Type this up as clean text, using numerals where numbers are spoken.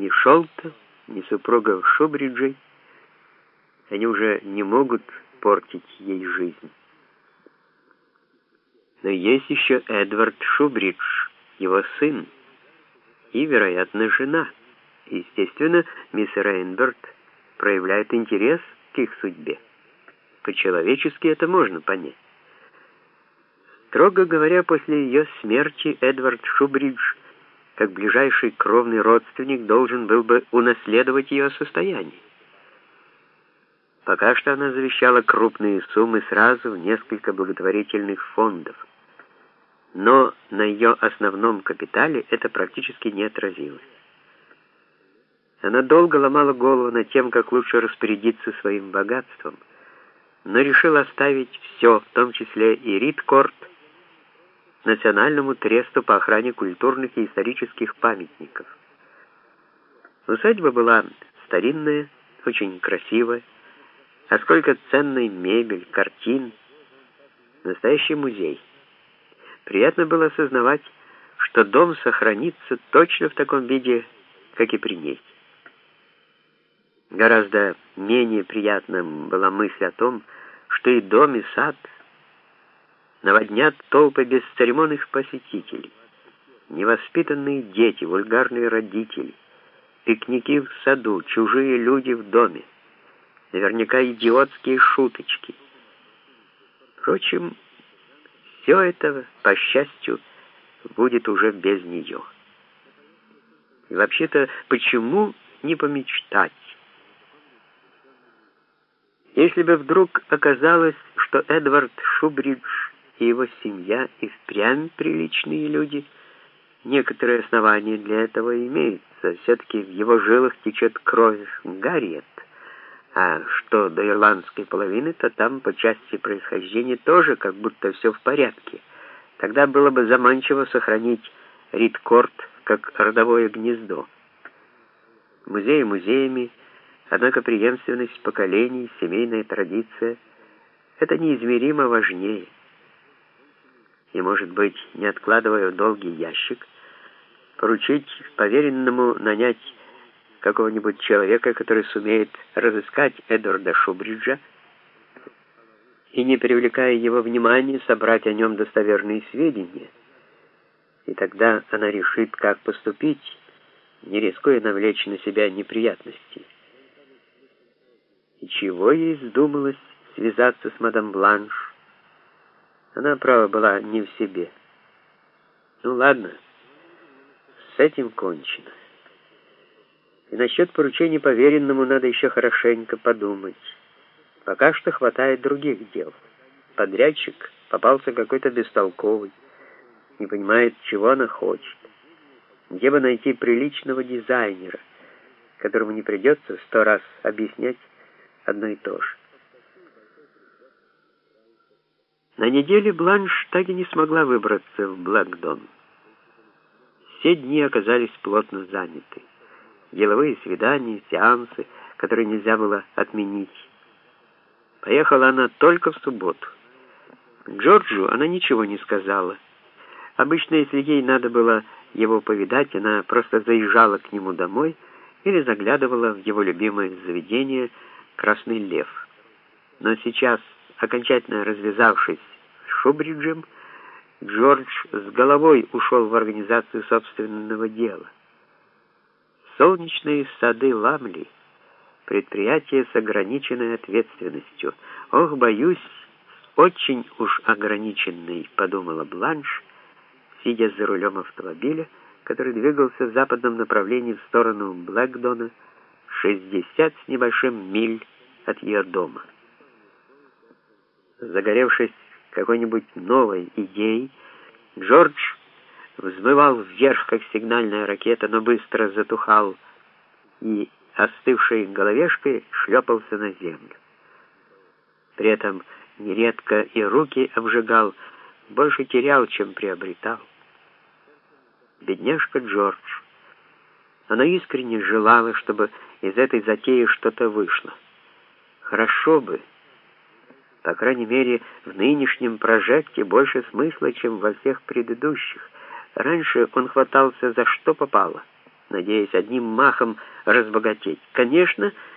Ни Шолта, ни супругов Шубриджей, они уже не могут портить ей жизнь. Но есть еще Эдвард Шубридж, его сын, и, вероятно, жена. Естественно, мисс Рейнберт проявляет интерес к их судьбе. По-человечески это можно понять. Строго говоря, после ее смерти Эдвард Шубридж, как ближайший кровный родственник, должен был бы унаследовать ее состояние. Пока что она завещала крупные суммы сразу в несколько благотворительных фондов. Но на ее основном капитале это практически не отразилось. Она долго ломала голову над тем, как лучше распорядиться своим богатством, но решила оставить все, в том числе и Ридкорт, Национальному тресту по охране культурных и исторических памятников. Усадьба была старинная, очень красивая, а сколько ценной мебель, картин, настоящий музей. Приятно было осознавать, что дом сохранится точно в таком виде, как и при ней. Гораздо менее приятным была мысль о том, что и дом, и сад наводнят толпы бесцеремонных посетителей, невоспитанные дети, вульгарные родители, пикники в саду, чужие люди в доме, наверняка идиотские шуточки. Впрочем, все это, по счастью, будет уже без нее. И вообще-то, почему не помечтать? Если бы вдруг оказалось, что Эдвард Шубридж и его семья и впрямь приличные люди, некоторые основания для этого имеются. Все-таки в его жилах течет кровь Гарриет, а что до ирландской половины, то там по части происхождения тоже как будто все в порядке. Тогда было бы заманчиво сохранить Ридкорт как родовое гнездо. Музеи музеями, однако преемственность поколений, семейная традиция — это неизмеримо важнее. И, может быть, не откладывая в долгий ящик, поручить поверенному нанять какого-нибудь человека, который сумеет разыскать Эдварда Шубриджа и, не привлекая его внимания, собрать о нем достоверные сведения. И тогда она решит, как поступить, не рискуя навлечь на себя неприятности. И чего ей вздумалось связаться с мадам Бланш? Она, право, была не в себе. Ну ладно, с этим кончено. И насчет поручения поверенному надо еще хорошенько подумать. Пока что хватает других дел. Подрядчик попался какой-то бестолковый, не понимает, чего она хочет. Где бы найти приличного дизайнера, которому не придется 100 раз объяснять одно и то же. На неделе Бланш так и не смогла выбраться в Блэкдон. Все дни оказались плотно заняты. Деловые свидания, сеансы, которые нельзя было отменить. Поехала она только в субботу. Джорджу она ничего не сказала. Обычно, если ей надо было его повидать, она просто заезжала к нему домой или заглядывала в его любимое заведение «Красный лев». Но сейчас, окончательно развязавшись с Шубриджем, Джордж с головой ушел в организацию собственного дела. Солнечные сады Ламли — предприятие с ограниченной ответственностью. Ох, боюсь, очень уж ограниченный, подумала Бланш, сидя за рулем автомобиля, который двигался в западном направлении в сторону Блэкдона, 60 с небольшим миль от ее дома. Загоревшись какой-нибудь новой идеей, Джордж взмывал вверх, как сигнальная ракета, но быстро затухал и, остывшей головешкой, шлепался на землю. При этом нередко и руки обжигал, больше терял, чем приобретал. Бедняжка Джордж. Она искренне желала, чтобы из этой затеи что-то вышло. Хорошо бы. По крайней мере, в нынешнем прожекте больше смысла, чем во всех предыдущих. Раньше он хватался за что попало. надеясь одним махом разбогатеть. Конечно,